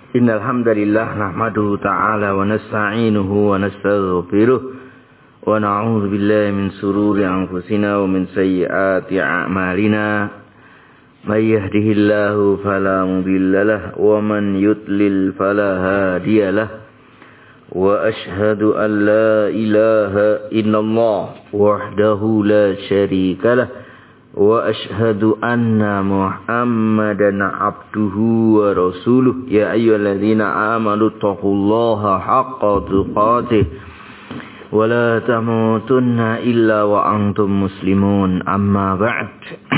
Innal hamdalillah nahmaduhu ta'ala wa nasta'inuhu wa nastaghfiruh wa na'udzu billahi min shururi anfusina wa min sayyiati a'malina. May yahdihillahu fala mudilla lahu wa man yudlil fala hadiyalah. Wa ashhadu an la ilaha illallah wahdahu la syarika lah. Wa ashhadu anna Muhammadan abduhu wa rasuluh. Ya ayyuhalladzina amanu taqullaha haqqa tuqatih wa la tamutunna illa wa antum muslimun. Amma ba'd.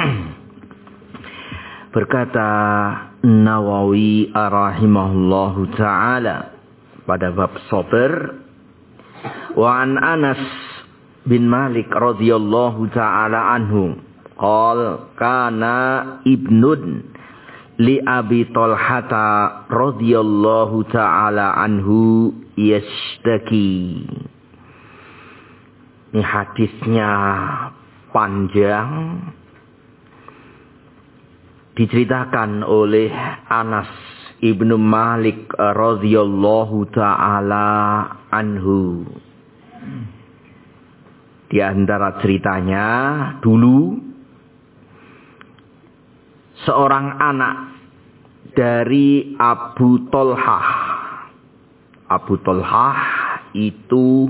Berkata Nawawi rahimahullahu ta'ala pada bab sabar, wa an Anas bin Malik radhiyallahu ta'ala anhu qal kana ibnun li Abi Talhata radhiyallahu ta'ala anhu yashtaki. Ini hadisnya panjang, diceritakan oleh Anas ibnu Malik radhiyallahu ta'ala anhu. Di antara ceritanya, dulu seorang anak dari Abu Talhah. Abu Talhah itu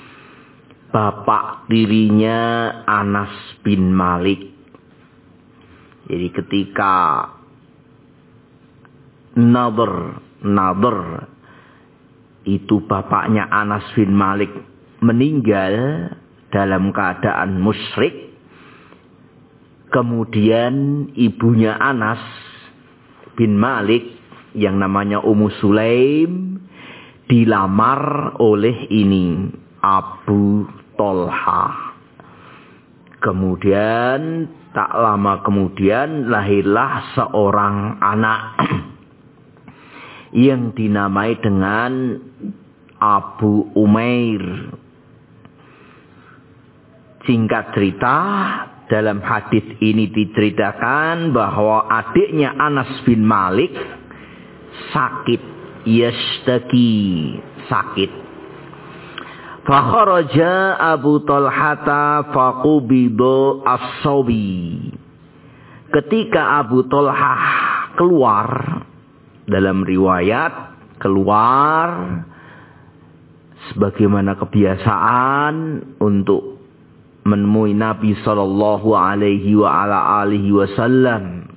bapak tirinya Anas bin Malik. Jadi ketika Nadhr itu bapaknya Anas bin Malik meninggal dalam keadaan musyrik, kemudian ibunya Anas bin Malik yang namanya Ummu Sulaim dilamar oleh ini Abu Talhah. Kemudian tak lama kemudian lahirlah seorang anak yang dinamai dengan Abu Umair. Singkat cerita, dalam hadis ini diceritakan bahwa adiknya Anas bin Malik sakit, yashtaki, sakit. Fakharaja Abu Talhata faqubido as-sabi. Ketika Abu Talhah keluar, dalam riwayat keluar sebagaimana kebiasaan untuk menemui Nabi sallallahu alaihi wa ala alihi wasallam.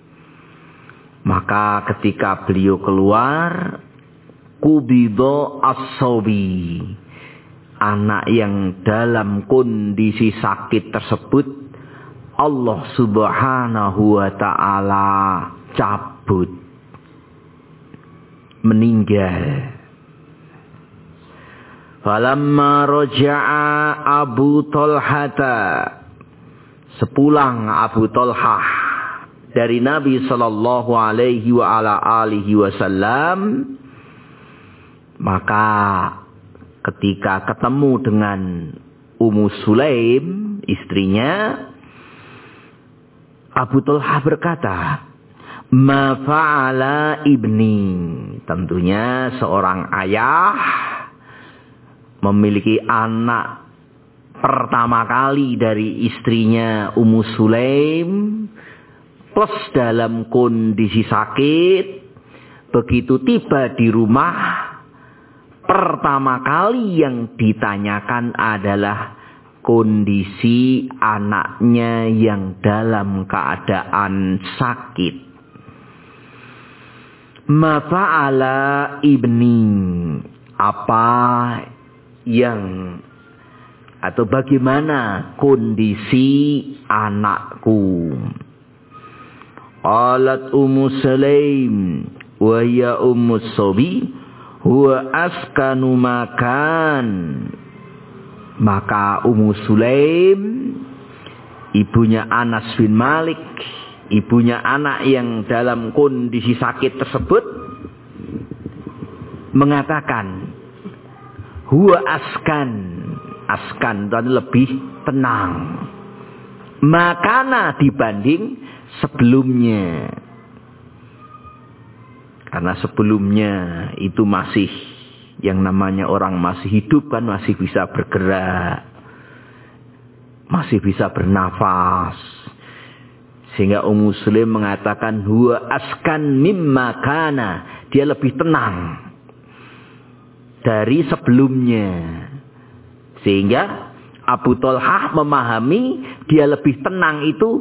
Maka ketika beliau keluar, kubido as-sabi, anak yang dalam kondisi sakit tersebut Allah subhanahu wa ta'ala cabut, meninggal. Falamma raja'a Abu Talhata, sepulang Abu Talhah dari Nabi sallallahu alaihi wa ala alihi wasallam, maka ketika ketemu dengan Ummu Sulaim, istrinya, Abu Talhah berkata, "Ma fa'ala ibni." Tentunya seorang ayah memiliki anak pertama kali dari istrinya Ummu Sulaim, plus dalam kondisi sakit. Begitu tiba di rumah, pertama kali yang ditanyakan adalah kondisi anaknya yang dalam keadaan sakit. Ma fa'ala ibni, apa yang atau bagaimana kondisi anakku? Qalat Ummu Sulaim wa hiya Ummu Sabi huwa askanu makan. Maka Ummu Sulaim, ibunya Anas bin Malik, ibunya anak yang dalam kondisi sakit tersebut, mengatakan, huwa askan. Askan itu lebih tenang. Makana dibanding sebelumnya. Karena sebelumnya itu masih yang namanya orang masih hidup kan, masih bisa bergerak, masih bisa bernafas. Sehingga Ummu Sulaim mengatakan huwa askan mimma kana, dia lebih tenang dari sebelumnya. Sehingga Abu Thalhah memahami dia lebih tenang itu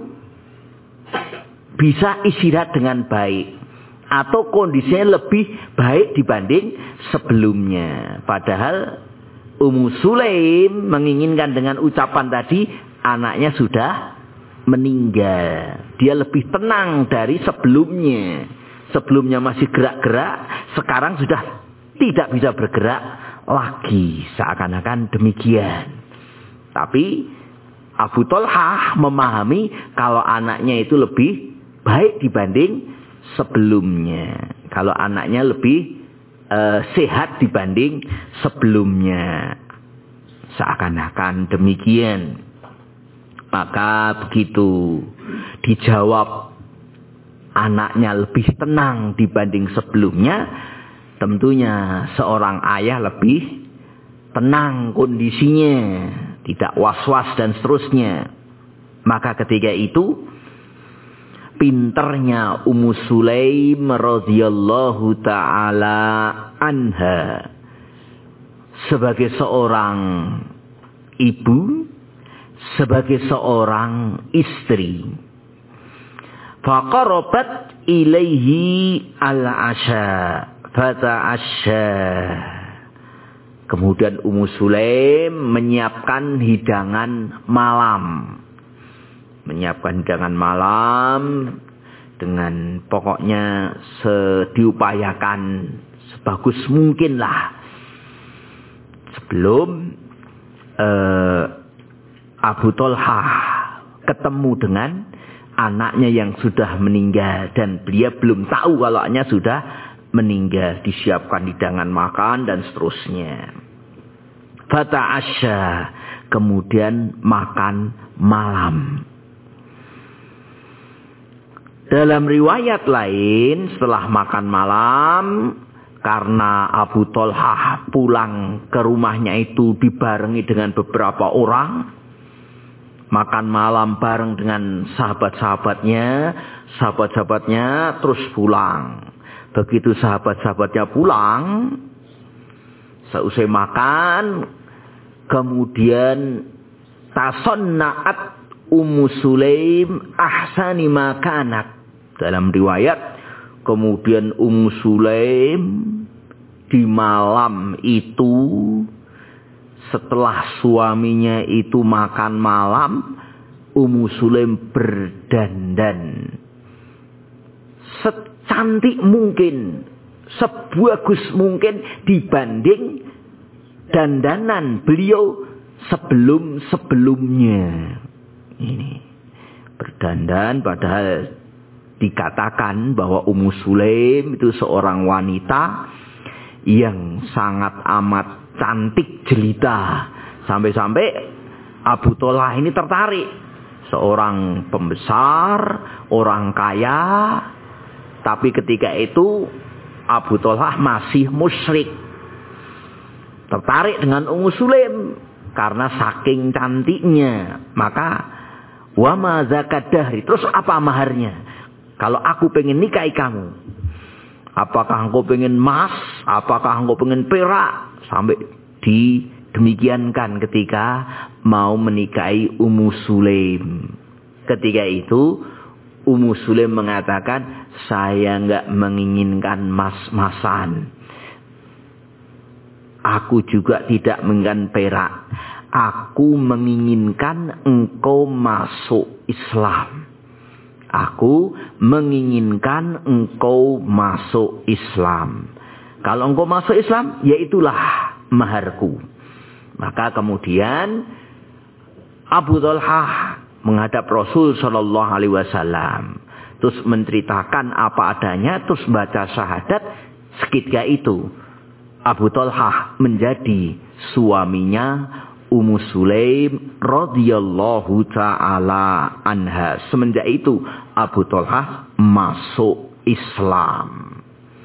bisa istirahat dengan baik, atau kondisinya lebih baik dibanding sebelumnya. Padahal Ummu Sulaim menginginkan dengan ucapan tadi anaknya sudah meninggal. Dia lebih tenang dari sebelumnya. Sebelumnya masih gerak-gerak, sekarang sudah tidak bisa bergerak lagi. Seakan-akan demikian. Tapi Abu Thalhah memahami kalau anaknya itu lebih baik dibanding sebelumnya. Kalau anaknya lebih sehat dibanding sebelumnya. Seakan-akan demikian. Maka begitu dijawab anaknya lebih tenang dibanding sebelumnya, tentunya seorang ayah lebih tenang kondisinya, tidak was-was dan seterusnya. Maka ketika itu pinternya Ummu Sulaim radhiyallahu taala anha sebagai seorang ibu, sebagai seorang istri. Faqarabat ilaihi al-asha fata'asha. Kemudian Ummu Sulaim menyiapkan hidangan malam. Menyiapkan hidangan malam dengan pokoknya diupayakan sebagus mungkin lah. Sebelum Abu Thalhah ketemu dengan anaknya yang sudah meninggal. Dan beliau belum tahu kalau anaknya sudah meninggal. Disiapkan hidangan makan dan seterusnya. Fata'asya. Kemudian makan malam. Dalam riwayat lain, setelah makan malam, karena Abu Thalhah pulang ke rumahnya itu dibarengi dengan beberapa orang, makan malam bareng dengan sahabat-sahabatnya terus pulang. Begitu sahabat-sahabatnya pulang, seusai makan, kemudian tasanna'at Ummu Sulaim ahsani makanat. Dalam riwayat, kemudian Ummu Sulaim di malam itu setelah suaminya itu makan malam, Ummu Sulaim berdandan secantik mungkin, sebagus mungkin dibanding dandanan beliau sebelum-sebelumnya. Ini berdandan, padahal dikatakan bahwa Ummu Sulaim itu seorang wanita yang sangat amat cantik jelita. Sampai-sampai Abu Thalhah ini tertarik. Seorang pembesar, orang kaya. Tapi ketika itu Abu Thalhah masih musyrik. Tertarik dengan Ummu Sulaim karena saking cantiknya. Maka wa ma zakat dahri, terus apa maharnya? Kalau aku pengen nikahi kamu, apakah engkau pengen emas? Apakah engkau pengen perak? Sampai demikiankan ketika mau menikahi Ummu Sulaim. Ketika itu Ummu Sulaim mengatakan, saya enggak menginginkan mas-masan. Aku juga tidak menginginkan perak. Aku menginginkan engkau masuk Islam. Aku menginginkan engkau masuk Islam. Kalau engkau masuk Islam, ya itulah maharku. Maka kemudian Abu Thalhah menghadap Rasul Shallallahu Alaihi Wasallam, terus menceritakan apa adanya, terus baca syahadat. Seketika itu Abu Thalhah menjadi suaminya Ummu Sulaim radhiyallahu taala anha. Semenjak itu Abu Thalhah masuk Islam.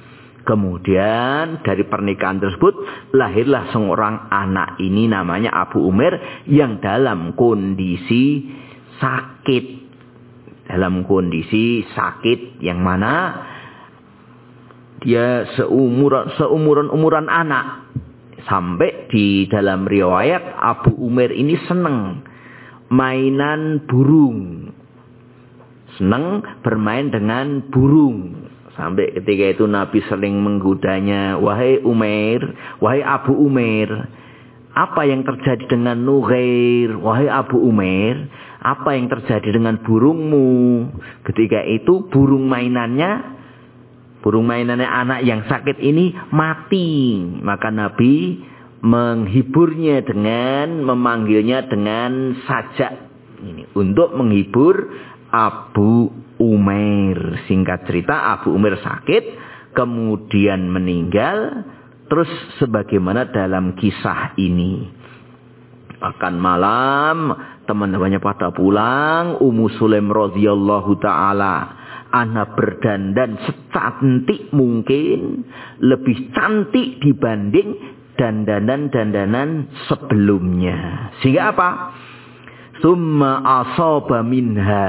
Kemudian dari pernikahan tersebut lahirlah seorang anak ini namanya Abu Umair yang dalam kondisi sakit. Dalam kondisi sakit yang mana dia seumuran anak. Sampai di dalam riwayat Abu Umair ini senang mainan burung. Senang bermain dengan burung. Sampai ketika itu Nabi sering menggodanya, wahai Umair, wahai Abu Umair, apa yang terjadi dengan Nughair, wahai Abu Umair, apa yang terjadi dengan burungmu? Ketika itu burung mainannya anak yang sakit ini mati. Maka Nabi menghiburnya dengan memanggilnya dengan sajak ini untuk menghibur Abu Umair. Singkat cerita Abu Umair sakit, kemudian meninggal. Terus sebagaimana dalam kisah ini. Makan malam, teman-temannya pada pulang. Ummu Sulaim radhiyallahu ta'ala anha berdandan secantik mungkin. Lebih cantik dibanding dandanan-dandanan sebelumnya. Sehingga apa? Summa asaba minha.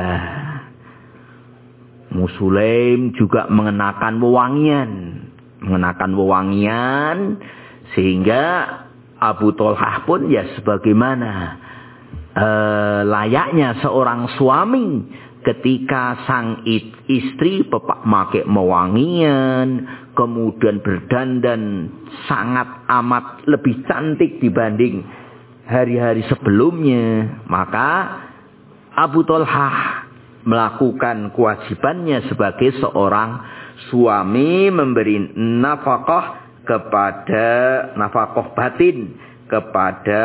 Ummu Sulaim juga mengenakan wewangian sehingga Abu Thalhah pun ya sebagaimana layaknya seorang suami ketika sang istri pakai wewangian kemudian berdandan sangat amat lebih cantik dibanding hari-hari sebelumnya, maka Abu Thalhah melakukan kewajibannya sebagai seorang suami, memberi nafkah batin kepada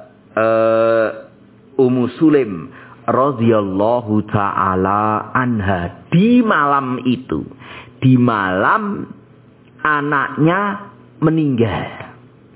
Ummu Sulaim radhiyallahu taala anha di malam itu, di malam anaknya meninggal.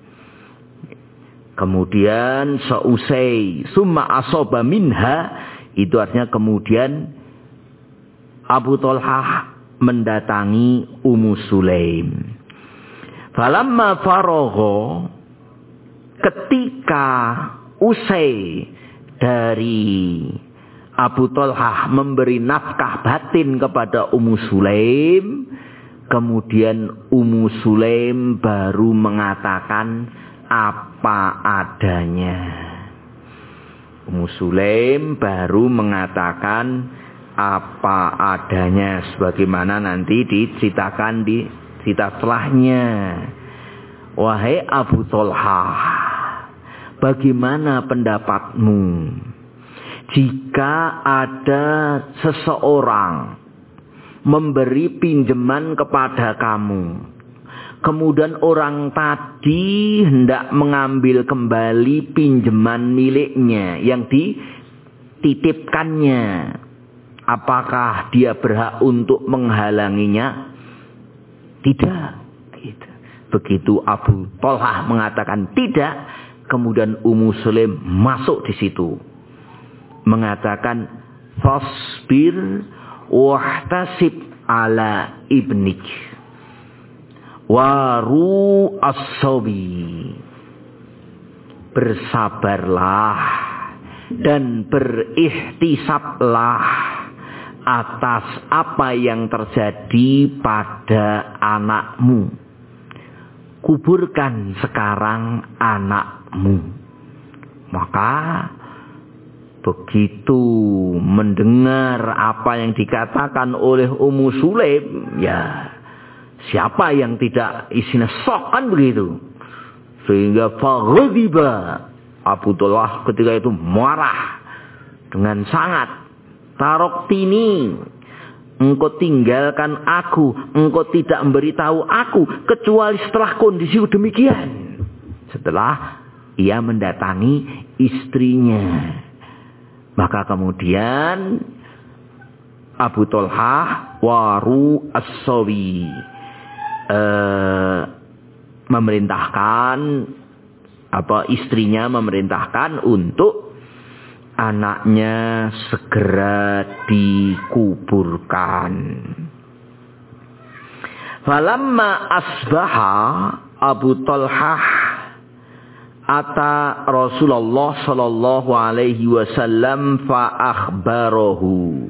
Kemudian seusai summa asaba minha, itu artinya kemudian Abu Thalhah mendatangi Ummu Sulaim. Falamma faragha, ketika usai dari Abu Thalhah memberi nafkah batin kepada Ummu Sulaim, kemudian Ummu Sulaim baru mengatakan apa adanya. Ummu Sulaim baru mengatakan apa adanya sebagaimana nanti diceritakan di cerita setelahnya. Wahai Abu Thalhah, bagaimana pendapatmu jika ada seseorang memberi pinjaman kepada kamu, kemudian orang tadi hendak mengambil kembali pinjaman miliknya yang dititipkannya, apakah dia berhak untuk menghalanginya? Tidak. Begitu Abu Thalhah mengatakan tidak, kemudian Ummu Sulaim masuk di situ, mengatakan fasbir wahtasib ala ibnik waru as-sabi, bersabarlah dan berikhtisablah atas apa yang terjadi pada anakmu. Kuburkan sekarang anakmu. Maka begitu mendengar apa yang dikatakan oleh Ummu Sulaim, ya siapa yang tidak isinya sok kan begitu. Sehingga faghadiba, Abu Thalhah ketika itu marah dengan sangat. Taroktini, engkau tinggalkan aku, engkau tidak memberitahu aku kecuali setelah kondisi demikian. Setelah ia mendatangi istrinya, maka kemudian Abu Thalhah waru as-sawi memerintahkan istrinya memerintahkan untuk anaknya segera dikuburkan. Falamma asbaha Abu Talhah ata Rasulullah sallallahu alaihi wasallam fa akhbarahu.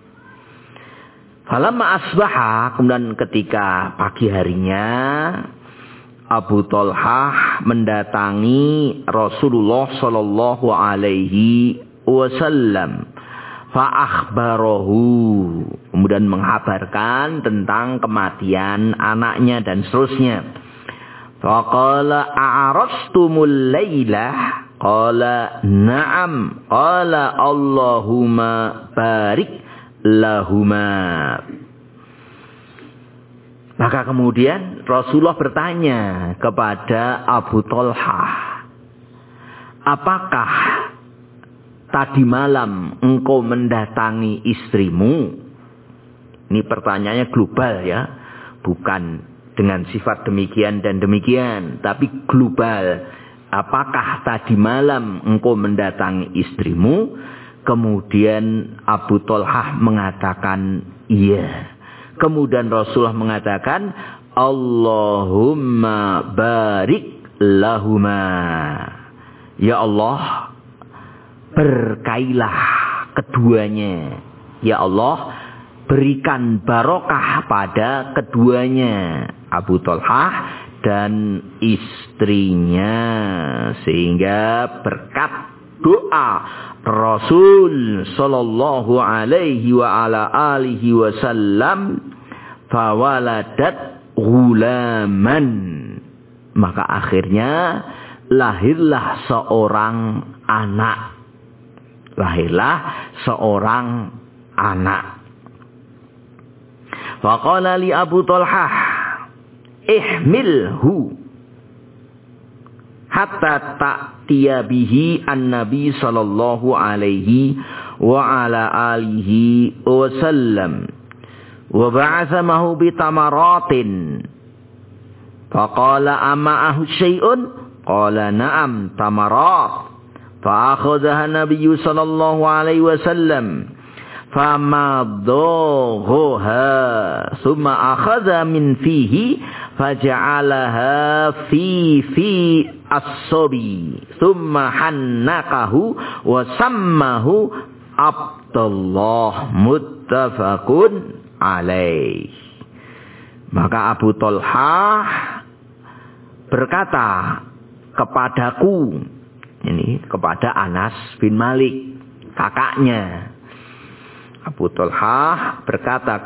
Falamma asbaha, kemudian ketika pagi harinya Abu Talhah mendatangi Rasulullah sallallahu alaihi wasallam. Fa akhbarahu, kemudian menghabarkan tentang kematian anaknya dan seterusnya. Faqala a'rastumul lailah? Qala na'am. Qala Allahumma barik lahuma. Maka kemudian Rasulullah bertanya kepada Abu Talhah, apakah tadi malam engkau mendatangi istrimu? Ini pertanyaannya global ya, bukan dengan sifat demikian dan demikian, tapi global. Apakah tadi malam engkau mendatangi istrimu? Kemudian Abu Talhah mengatakan iya. Kemudian Rasulullah mengatakan Allahumma barik lahuma. Ya Allah, berkailah keduanya. Ya Allah, berikan barokah pada keduanya, Abu Talhah dan istrinya, sehingga berkat doa Rasul sallallahu alaihi wa ala alihi wasallam fawaladat ghulaman, maka akhirnya lahirlah seorang anak. Lahirlah seorang anak. Faqala li Abu Talhah, ihmilhu hatta ta'tiya bihi an-nabi sallallahu alaihi wa ala alihi wasallam. Wa ba'atha mahu bitamaratin. Faqala ama'ahu syai'un? Qala na'am, tamarat. Fa'akhadhaha nabiyyu sallallahu alaihi wasallam. فَمَضَغَهَا ثُمَّ أَخَذَ مِنْ فِيهِ فَجَعَلَهَا فِي الصَّبِيِّ ثُمَّ حَنَّكَهُ وَسَمَّهُ عَبْدَ اللَّهِ مُتَّفَقٌ عَلَيْهِ. Maka Abu Talhah berkata kepadaku, ini kepada Anas bin Malik, kakaknya. Abu Talhah berkata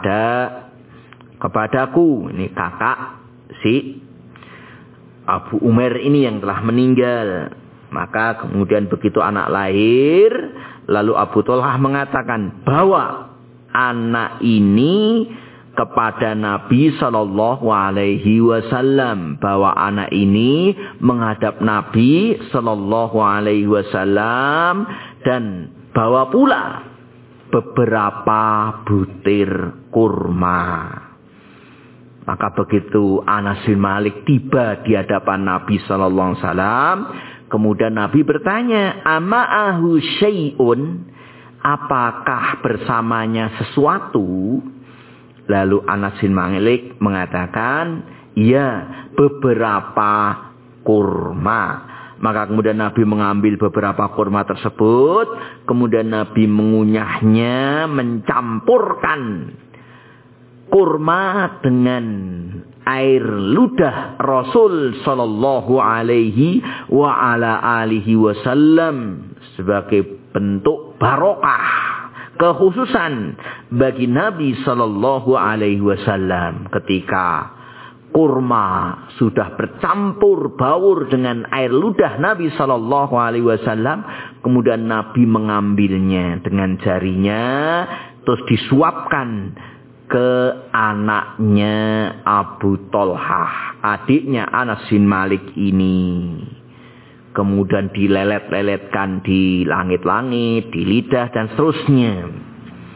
kepadaku, ini kakak si Abu Umair ini yang telah meninggal. Maka kemudian begitu anak lahir, lalu Abu Talhah mengatakan, bawa anak ini kepada Nabi sallallahu alaihi wasallam. Bawa anak ini menghadap Nabi sallallahu alaihi wasallam dan bawa pula beberapa butir kurma. Maka begitu Anas bin Malik tiba di hadapan Nabi sallallahu alaihi wasallam, kemudian Nabi bertanya, "Ama'ahu syai'un?" Apakah bersamanya sesuatu? Lalu Anas bin Malik mengatakan, "Ya, beberapa kurma." Maka kemudian Nabi mengambil beberapa kurma tersebut. Kemudian Nabi mengunyahnya, mencampurkan kurma dengan air ludah Rasul sallallahu alaihi wa ala alihi wasallam sebagai bentuk barokah, kekhususan bagi Nabi sallallahu alaihi wasallam. Ketika kurma sudah bercampur baur dengan air ludah Nabi sallallahu alaihi wasallam, kemudian Nabi mengambilnya dengan jarinya terus disuapkan ke anaknya Abu Talhah, adiknya Anas bin Malik ini. Kemudian dilelet-leletkan di langit-langit, di lidah dan seterusnya.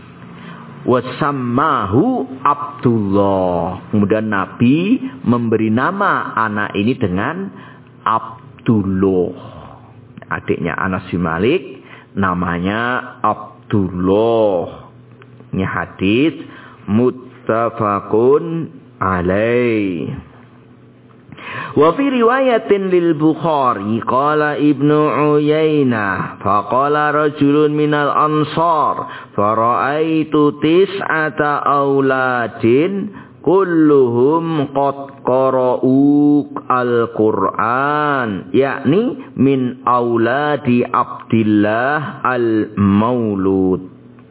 Wasammahu Abdullah. Kemudian Nabi memberi nama anak ini dengan Abdullah. Adiknya Anas bin Malik namanya Abdullah. Ini hadis muttafaqun alaihi. Wa fi riwayatin lil Bukhari qala Ibnu Uyainah faqala rajulun minal ansar fara'aitu tis'ata auladin kulluhum qad qara'u al-Qur'an yakni min auladi Abdillah al-Maulud.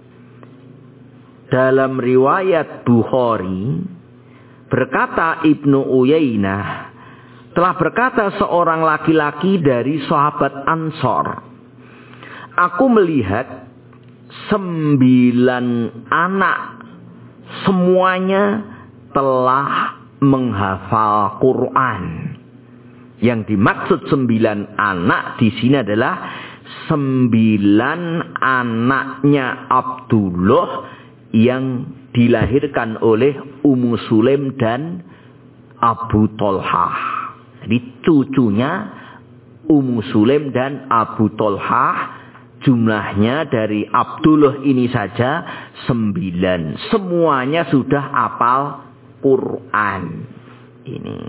Dalam riwayat Bukhari berkata Ibnu Uyainah, telah berkata seorang laki-laki dari sahabat Ansor, aku melihat 9 anak semuanya telah menghafal Quran. Yang dimaksud 9 anak di sini adalah 9 anaknya Abdullah yang dilahirkan oleh Ummu Sulaim dan Abu Thalhah. Jadi cucunya Ummu Sulaim dan Abu Thalhah jumlahnya dari Abdullah ini saja 9. Semuanya sudah hafal Quran. Ini.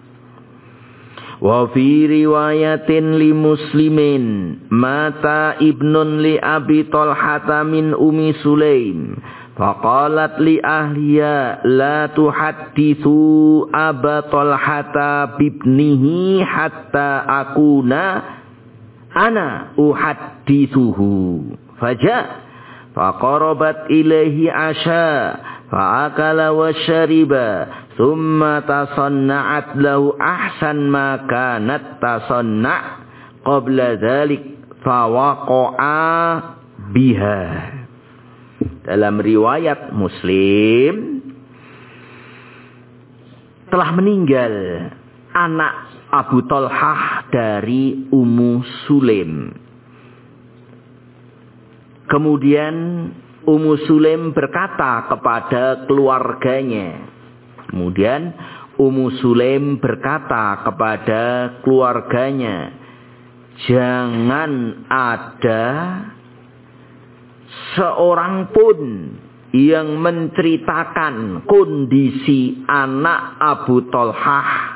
Wa fi riwayatin li Muslimin mata ibnun li Abi Thalhah min Ummi Sulaim. Faqalat li ahliya la tuhaddithu Aba Thalhata bibnihi hatta akuna ana uhaddithuhu. Faja faqarabat ilaihi asha fa'akala wa syariba thumma tasanna'at lahu ahsan ma kanat tasanna' qabla dhalik fawaqa'a biha. Dalam riwayat Muslim telah meninggal anak Abu Thalhah dari Ummu Sulaim. Kemudian Ummu Sulaim berkata kepada keluarganya. Jangan ada seorang pun yang menceritakan kondisi anak Abu Thalhah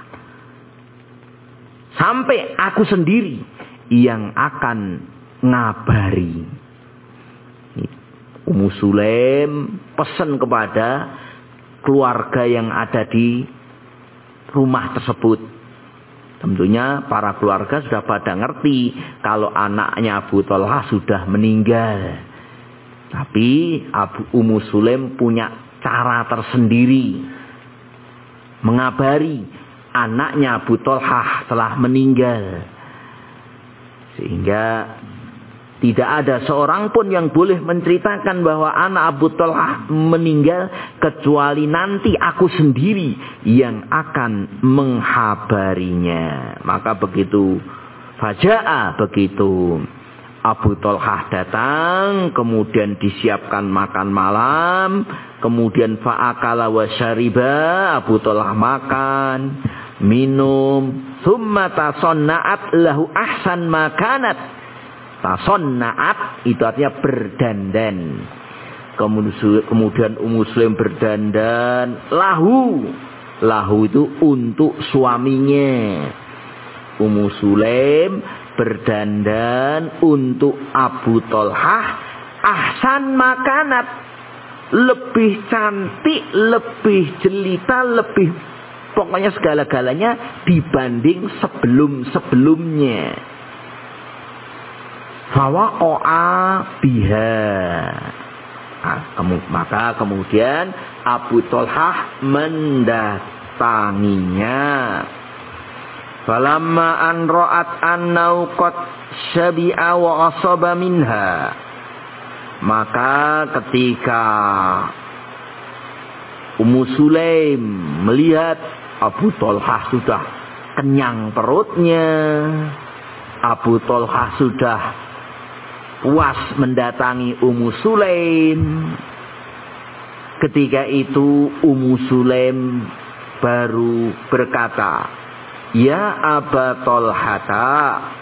sampai aku sendiri yang akan ngabari. Ummu Sulaim pesan kepada keluarga yang ada di rumah tersebut. Tentunya para keluarga sudah pada ngerti kalau anaknya Abu Thalhah sudah meninggal. Tapi Ummu Sulaim punya cara tersendiri mengabari anaknya Abu Thalhah telah meninggal. Sehingga tidak ada seorang pun yang boleh menceritakan bahwa anak Abu Thalhah meninggal kecuali nanti aku sendiri yang akan menghabarinya. Maka begitu Abu Thalhah datang, kemudian disiapkan makan malam, kemudian fa'akala wa syariba, Abu Thalhah makan, minum, thumma tasanna'at lahu ahsan makanat. Tasanna'at itu artinya berdandan. Kemudian Ummu Sulaim berdandan, lahu itu untuk suaminya. Ummu Sulaim berdandan untuk Abu Thalhah ahsan makanat, lebih cantik, lebih jelita, lebih pokoknya segala-galanya dibanding sebelum-sebelumnya. Fawaqa'a biha. Maka kemudian Abu Thalhah mendatanginya. Falamma an ra'at annau qad syabi'a wa asaba minha. Maka ketika Ummu Sulaim melihat Abu Thalhah sudah kenyang perutnya, Abu Thalhah sudah puas mendatangi Ummu Sulaim, ketika itu Ummu Sulaim baru berkata, ya Aba Thalhata,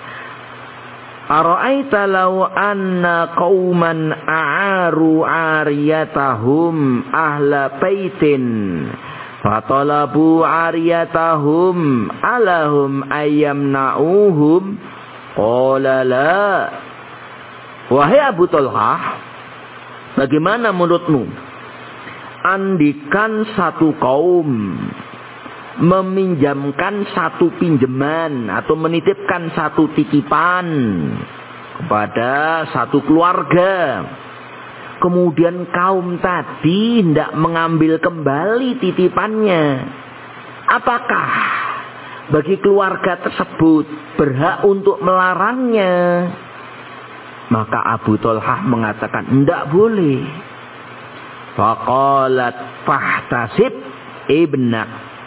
ara'aita law anna qauman a'aru 'ariyatahum ahla baitin Fatalabu ariyatahum alahum ayyamna'uhum. Qala la. Wahai Abu Talhah, bagaimana menurutmu? Andikan satu kaum meminjamkan satu pinjaman atau menitipkan satu titipan kepada satu keluarga. Kemudian kaum tadi hendak mengambil kembali titipannya. Apakah bagi keluarga tersebut berhak untuk melarangnya? Maka Abu Talhah mengatakan, tidak boleh. Faqalat fahtasib ibnak.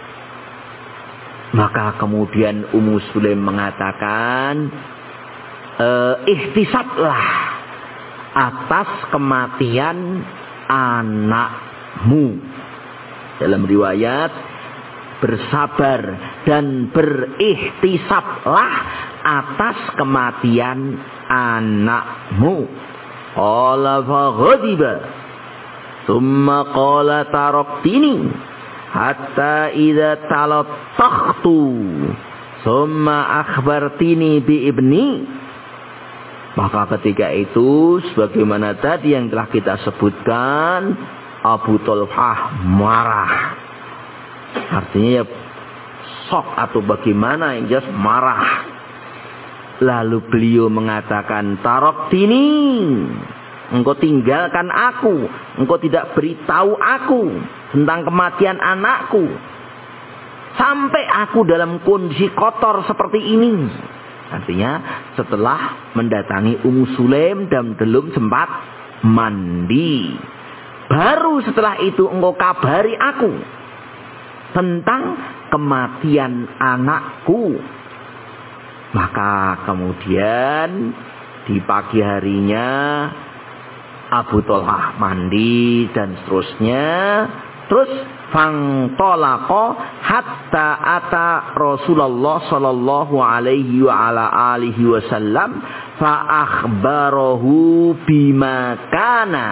Maka kemudian Ummu Sulaim mengatakan, ihtisablah atas kematian anakmu. Dalam riwayat, bersabar dan berihtisablah atas kematian anakmu. Qala faghadiba thumma qala taraktini hatta idza talattakhtu thumma akhbartini bi ibni. Maka ketika itu, sebagaimana tadi yang telah kita sebutkan, Abu Talhah marah. Artinya ya shock atau bagaimana, yang jelas marah. Lalu beliau mengatakan, taraktini, engkau tinggalkan aku, engkau tidak beritahu aku tentang kematian anakku, sampai aku dalam kondisi kotor seperti ini. Artinya setelah mendatangi Ummu Sulaim dan belum sempat mandi, baru setelah itu engkau kabari aku tentang kematian anakku. Maka kemudian di pagi harinya Abu Talhah mandi dan seterusnya. Terus fangtolaqa hatta ata Rasulullah sallallahu alaihi wa ala alihi wasallam fa akhbarahu bima kana.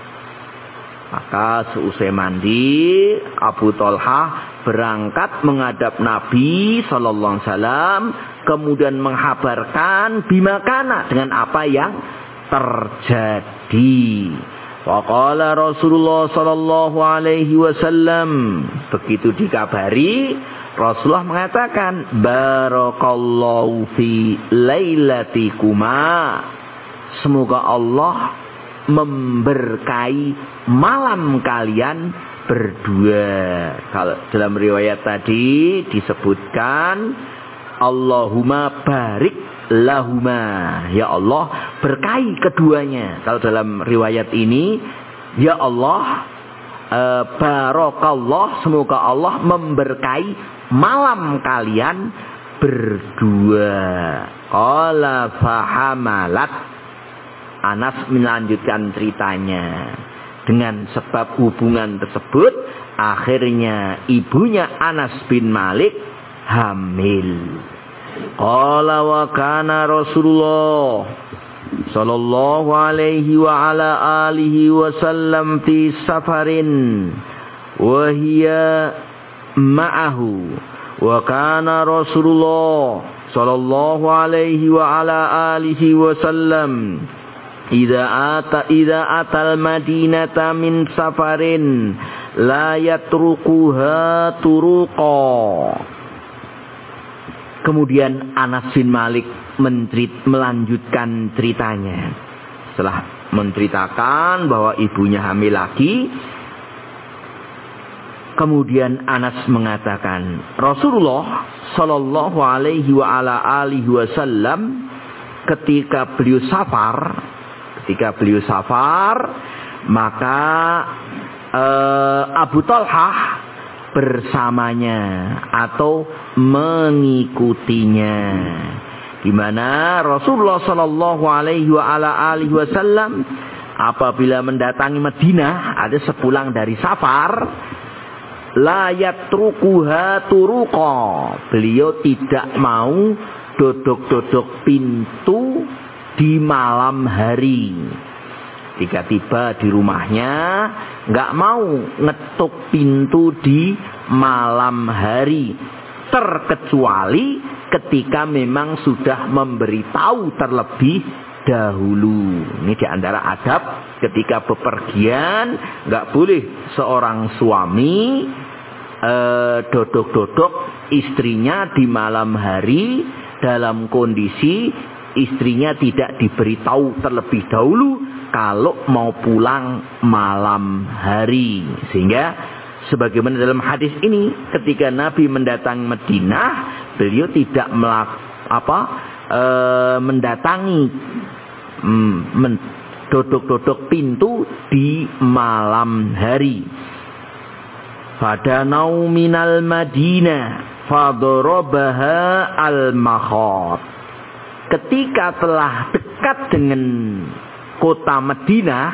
Maka seusai mandi, Abu Talhah berangkat menghadap Nabi sallallahu alaihi wasallam, kemudian menghabarkan bima kana, dengan apa yang terjadi. Waqala Rasulullah sallallahu alaihi wasallam, begitu dikabari, Rasulullah mengatakan, barakallahu fi lailatikuma, semoga Allah memberkahi malam kalian berdua. Kalau dalam riwayat tadi disebutkan, Allahumma barik lahuma, ya Allah berkahi keduanya. Kalau dalam riwayat ini, ya Allah barakallah, semoga Allah memberkahi malam kalian berdua. Qala fahamalat. Anas melanjutkan ceritanya, dengan sebab hubungan tersebut akhirnya ibunya Anas bin Malik hamil. Qala wa kana Rasulullah sallallahu alaihi wa ala alihi wasallam fi safarin wa hiya ma'ahu, wa kana Rasulullah sallallahu alaihi wa ala alihi wasallam idza atal madinata min safarin la yatrukuha turuqa. Kemudian Anas bin Malik melanjutkan ceritanya. Setelah menceritakan bahwa ibunya hamil lagi, kemudian Anas mengatakan, Rasulullah sallallahu alaihi wa ala alihi wasallam ketika beliau safar, maka Abu Talhah bersamanya atau mengikutinya, di mana Rasulullah sallallahu alaihi wa ala alihi wasallam apabila mendatangi Madinah, ada sepulang dari safar, la yatrukuha turuqa, beliau tidak mau dodok-dodok pintu di malam hari. Ketika tiba di rumahnya, nggak mau ngetuk pintu di malam hari, terkecuali ketika memang sudah memberitahu terlebih dahulu. Ini diantara adab ketika bepergian, nggak boleh seorang suami dodok-dodok istrinya di malam hari dalam kondisi istrinya tidak diberitahu terlebih dahulu kalau mau pulang malam hari. Sehingga sebagaimana dalam hadis ini, ketika Nabi mendatangi Madinah, beliau tidak mendatangi dodok-dodok pintu di malam hari. Fadanau minal Madinah fadorobaha al-makhot. Ketika telah dekat dengan kota Madinah,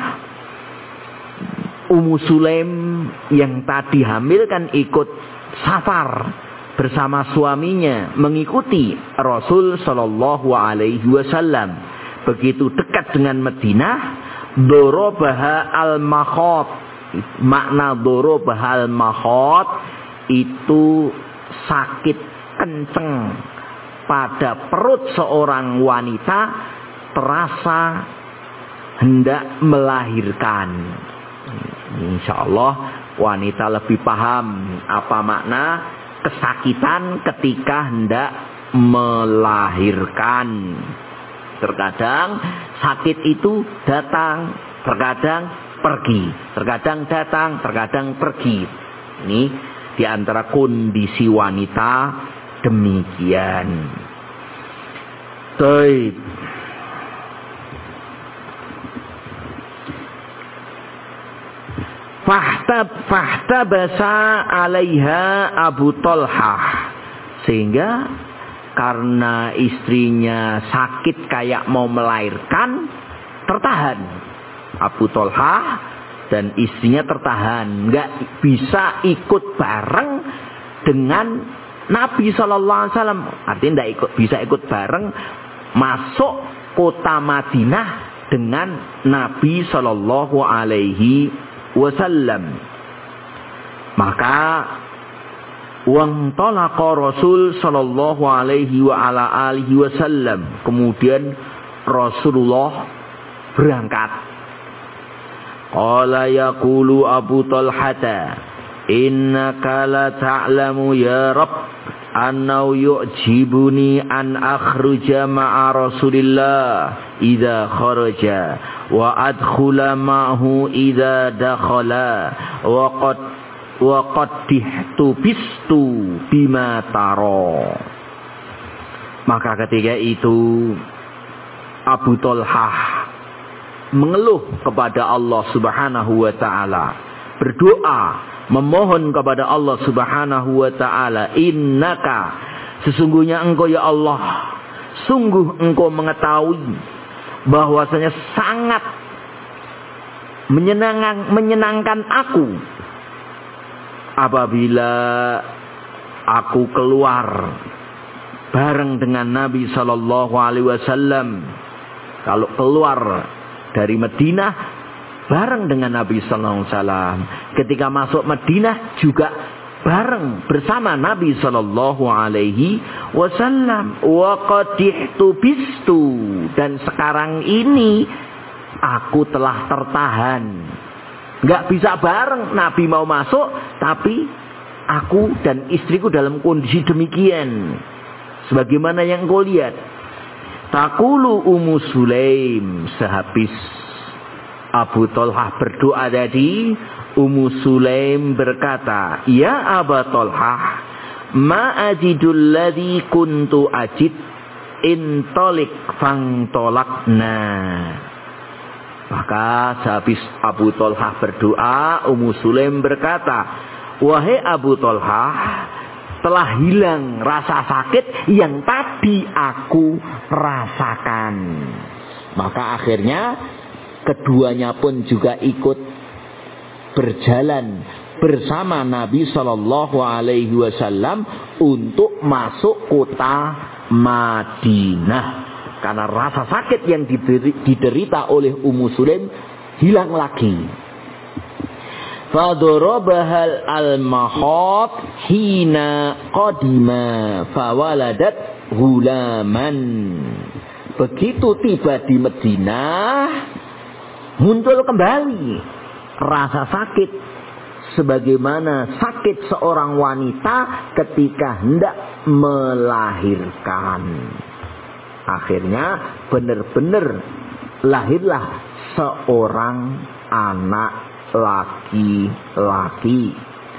Ummu Sulaim yang tadi hamil kan ikut safar bersama suaminya mengikuti Rasul Shallallahu Alaihi Wasallam. Begitu dekat dengan Madinah, dorobaha al-makhot. Makna dorobaha al-makhot itu sakit kenceng pada perut seorang wanita, terasa hendak melahirkan. Insya Allah wanita lebih paham apa makna kesakitan ketika hendak melahirkan. Terkadang sakit itu datang, terkadang pergi, terkadang datang, terkadang pergi. Ini di antara kondisi wanita demikian. Baik. Fahtabasa alaiha Abu Talhah. Sehingga karena istrinya sakit kayak mau melahirkan, tertahan. Abu Talhah dan istrinya tertahan, nggak bisa ikut bareng dengan Nabi Sallallahu Alaihi Wasallam. Artinya nggak bisa ikut bareng masuk kota Madinah dengan Nabi Sallallahu Alaihi Wasallam. Maka wang talaqa Rasul Sallallahu Alaihi Wasallam. Kemudian Rasulullah berangkat. Qala yaqulu Abu Talhata, innaka la ta'lamu ya Rabb annau yu'jibuni an akhruja ma'a Rasulillah idza kharaja wa adkhula ma'hu idza dakhala wa qad bistu bima taro. Maka ketika itu Abu Talhah mengeluh kepada Allah Subhanahu wa taala, berdoa memohon kepada Allah Subhanahu wa taala, innaka, sesungguhnya engkau ya Allah, sungguh engkau mengetahui bahwasanya sangat menyenangkan aku apabila aku keluar bareng dengan Nabi sallallahu alaihi wasallam. Kalau keluar dari Madinah bareng dengan Nabi sallallahu alaihi wasallam, ketika masuk Madinah juga bareng bersama Nabi sallallahu alaihi wasallam. Wa qad bistu, dan sekarang ini aku telah tertahan, nggak bisa bareng. Nabi mau masuk, tapi aku dan istriku dalam kondisi demikian, sebagaimana yang kau lihat. Taqulu Ummu Sulaim, sehabis Abu Talhah berdoa tadi, Ummu Sulaim berkata, ya Aba Talhah, ma ajidul ladzi kuntu ajid intolik fangtolakna. Maka sehabis Abu Talhah berdoa, Ummu Sulaim berkata, wahai Abu Talhah, telah hilang rasa sakit yang tadi aku rasakan. Maka akhirnya keduanya pun juga ikut berjalan bersama Nabi Sallallahu Alaihi Wasallam untuk masuk kota Madinah. Karena rasa sakit yang diderita oleh Ummu Sulaim hilang lagi. Fadorobahal al-mahot hina qadima fawaladat hulaman. Begitu tiba di Madinah, muncul kembali rasa sakit, sebagaimana sakit seorang wanita ketika hendak melahirkan. Akhirnya benar-benar lahirlah seorang anak laki-laki.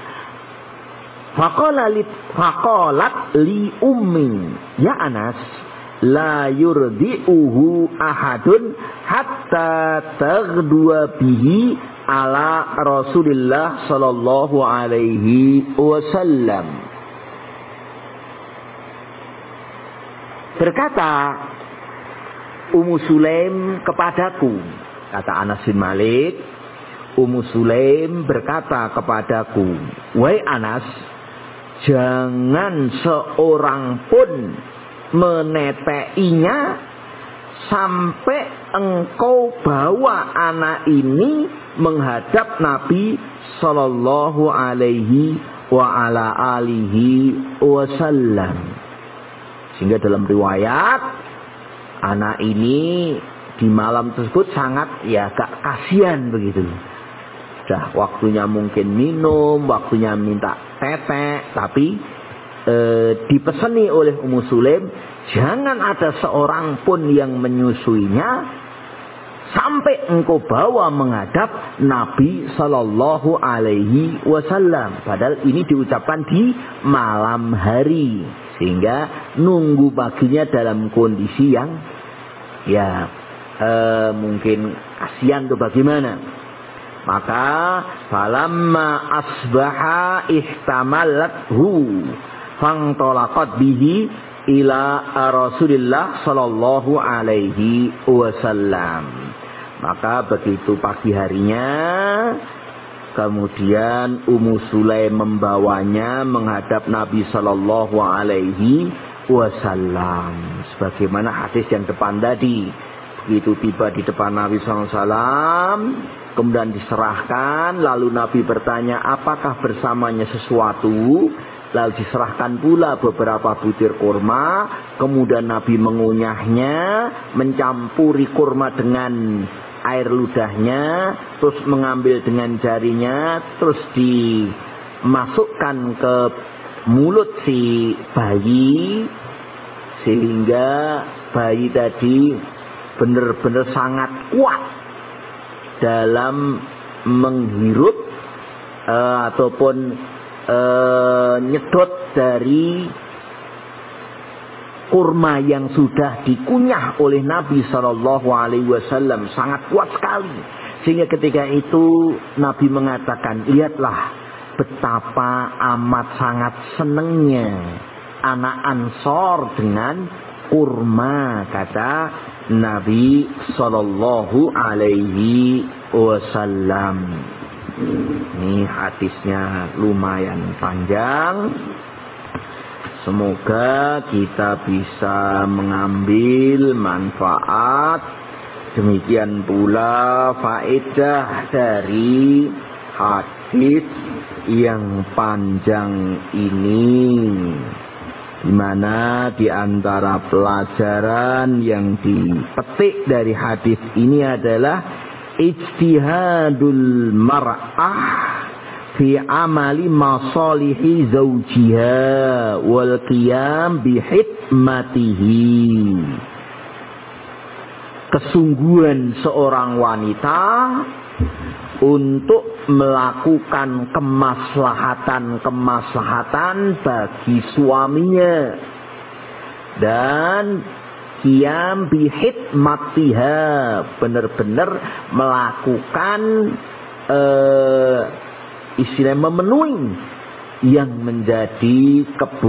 Faqalat li ummi, ya Anas, la yurdi'uhu ahadun hatta taghdua bihi ala Rasulillah sallallahu alaihi wasallam. Berkata Ummu Sulaim kepadaku, kata Anas bin Malik, Ummu Sulaim berkata kepadaku, wahai Anas, jangan seorang pun meneteinya sampai engkau bawa anak ini menghadap Nabi sallallahu alaihi wa ala alihi wasallam. Sehingga dalam riwayat, anak ini di malam tersebut sangat agak kasihan begitu. Sudah waktunya mungkin minum, waktunya minta tetek, tapi dipeseni oleh Ummu Sulaim, jangan ada seorang pun yang menyusuinya sampai engkau bawa menghadap Nabi sallallahu alaihi wasallam. Padahal ini diucapkan di malam hari, sehingga nunggu paginya dalam kondisi yang mungkin kasihan atau bagaimana. Maka falamma asbaha ihtamalathu fangtolaqat bihi ila Rasulillah sallallahu alaihi wasallam. Maka begitu pagi harinya, kemudian Ummu Sulaim membawanya menghadap Nabi sallallahu alaihi wasallam. Sebagaimana hadis yang depan tadi, begitu tiba di depan Nabi sallallahu alaihi wasallam, kemudian diserahkan, lalu Nabi bertanya apakah bersamanya sesuatu, lalu diserahkan pula beberapa butir kurma, kemudian Nabi mengunyahnya, mencampuri kurma dengan air ludahnya, terus mengambil dengan jarinya, terus dimasukkan ke mulut si bayi, sehingga bayi tadi benar-benar sangat kuat dalam menghirup ataupun nyedot dari kurma yang sudah dikunyah oleh Nabi sallallahu alaihi wasallam, sangat kuat sekali. Sehingga ketika itu Nabi mengatakan, lihatlah betapa amat sangat senangnya anak Ansor dengan kurma, kata Nabi sallallahu alaihi wasallam. Ini hadisnya lumayan panjang. Semoga kita bisa mengambil manfaat. Demikian pula faedah dari hadis yang panjang ini, di mana di antara pelajaran yang dipetik dari hadis ini adalah ijtihadul mar'ah fi amali masalihi zawjiha wal qiyam bi hikmatihi. Kesungguhan seorang wanita untuk melakukan kemaslahatan bagi suaminya dan qiyam bi hikmatiha, benar-benar melakukan istilahnya memenuhi yang menjadi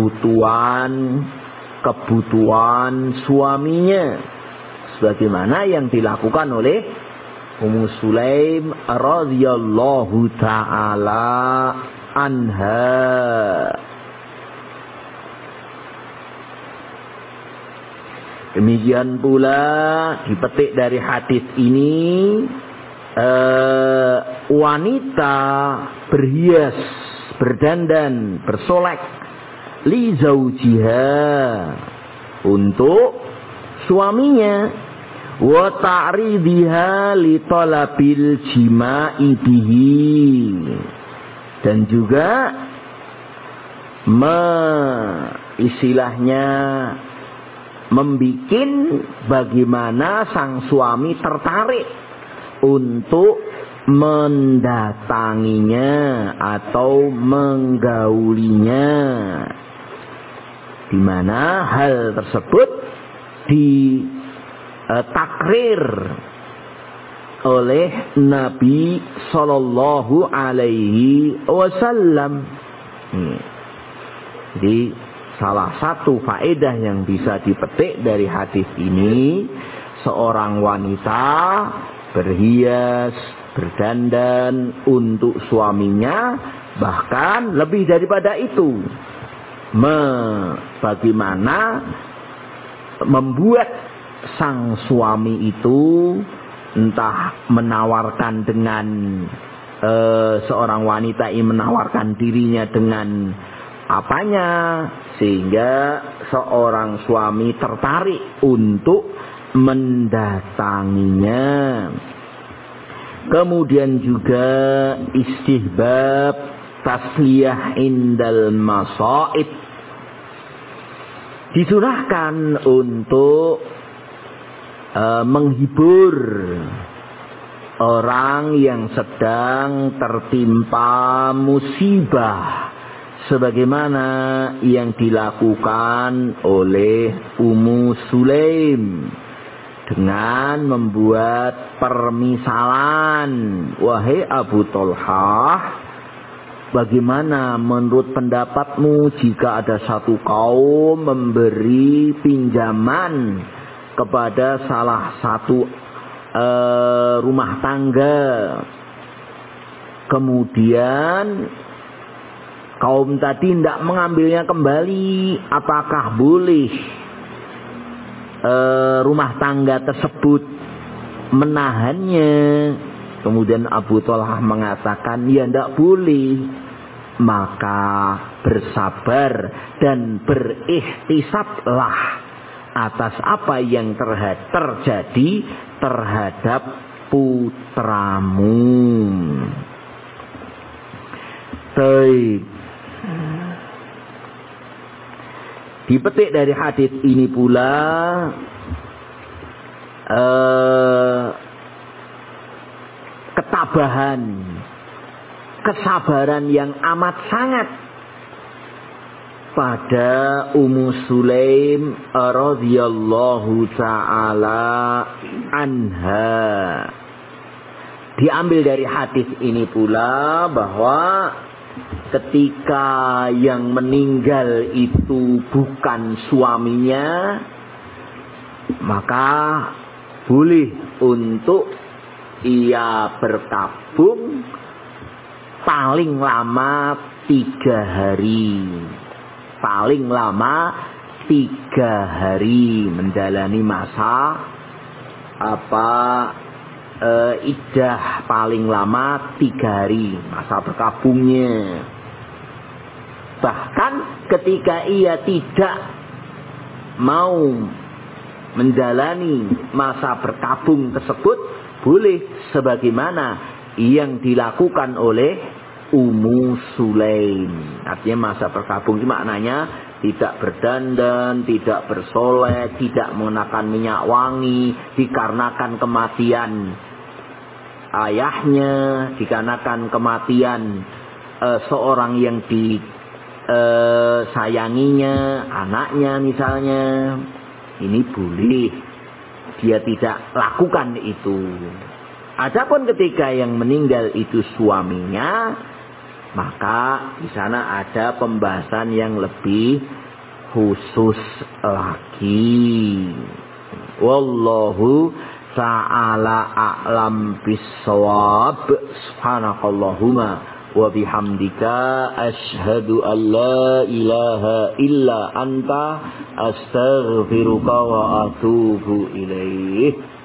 kebutuhan suaminya, sebagaimana yang dilakukan oleh Ummu Sulaim radhiyallahu taala anha. Demikian pula dipetik dari hadis ini wanita berhias, berdandan, bersolek li zaujiha untuk suaminya, wa ta'ridiha li talabil jima'i bihi, dan juga istilahnya membikin bagaimana sang suami tertarik untuk mendatanginya atau menggaulinya, di mana hal tersebut ditakrir oleh Nabi Sallallahu Alaihi Wasallam. Jadi salah satu faedah yang bisa dipetik dari hadis ini, seorang wanita berhias, berdandan untuk suaminya, bahkan lebih daripada itu, bagaimana membuat sang suami itu entah menawarkan dengan seorang wanita ini menawarkan dirinya dengan apanya, sehingga seorang suami tertarik untuk mendatanginya. Kemudian juga istihbab tasliyah indal masaib, disunahkan untuk menghibur orang yang sedang tertimpa musibah, sebagaimana yang dilakukan oleh Ummu Sulaim dengan membuat permisalan, wahai Abu Thalhah, bagaimana menurut pendapatmu jika ada satu kaum memberi pinjaman kepada salah satu rumah tangga, kemudian kaum tadi tidak mengambilnya kembali, apakah boleh rumah tangga tersebut menahannya? Kemudian Abu Thalhah mengatakan, ya tidak boleh, maka bersabar dan berikhtisablah atas apa yang terjadi terhadap putramu. Baik. Dipetik dari hadis ini pula ketabahan, kesabaran yang amat sangat pada Ummu Sulaim radhiyallahu taala anha. Diambil dari hadis ini pula bahwa ketika yang meninggal itu bukan suaminya, maka boleh untuk ia berkabung paling lama 3 hari. Paling lama 3 hari menjalani masa iddah, paling lama 3 hari masa berkabungnya. Bahkan ketika ia tidak mau menjalani masa berkabung tersebut, boleh sebagaimana yang dilakukan oleh Ummu Sulaim. Artinya masa berkabung itu maknanya tidak berdandan, tidak bersolek, tidak mengenakan minyak wangi, dikarenakan kematian ayahnya, dikarenakan kematian seorang yang disayanginya, anaknya misalnya. Ini boleh dia tidak lakukan itu. Adapun ketika yang meninggal itu suaminya, maka di sana ada pembahasan yang lebih khusus lagi. Wallahu ta'ala a'lam bis-shawab. Subhanakallahumma wa bihamdika asyhadu an la ilaha illa anta astaghfiruka wa atubu ilaih.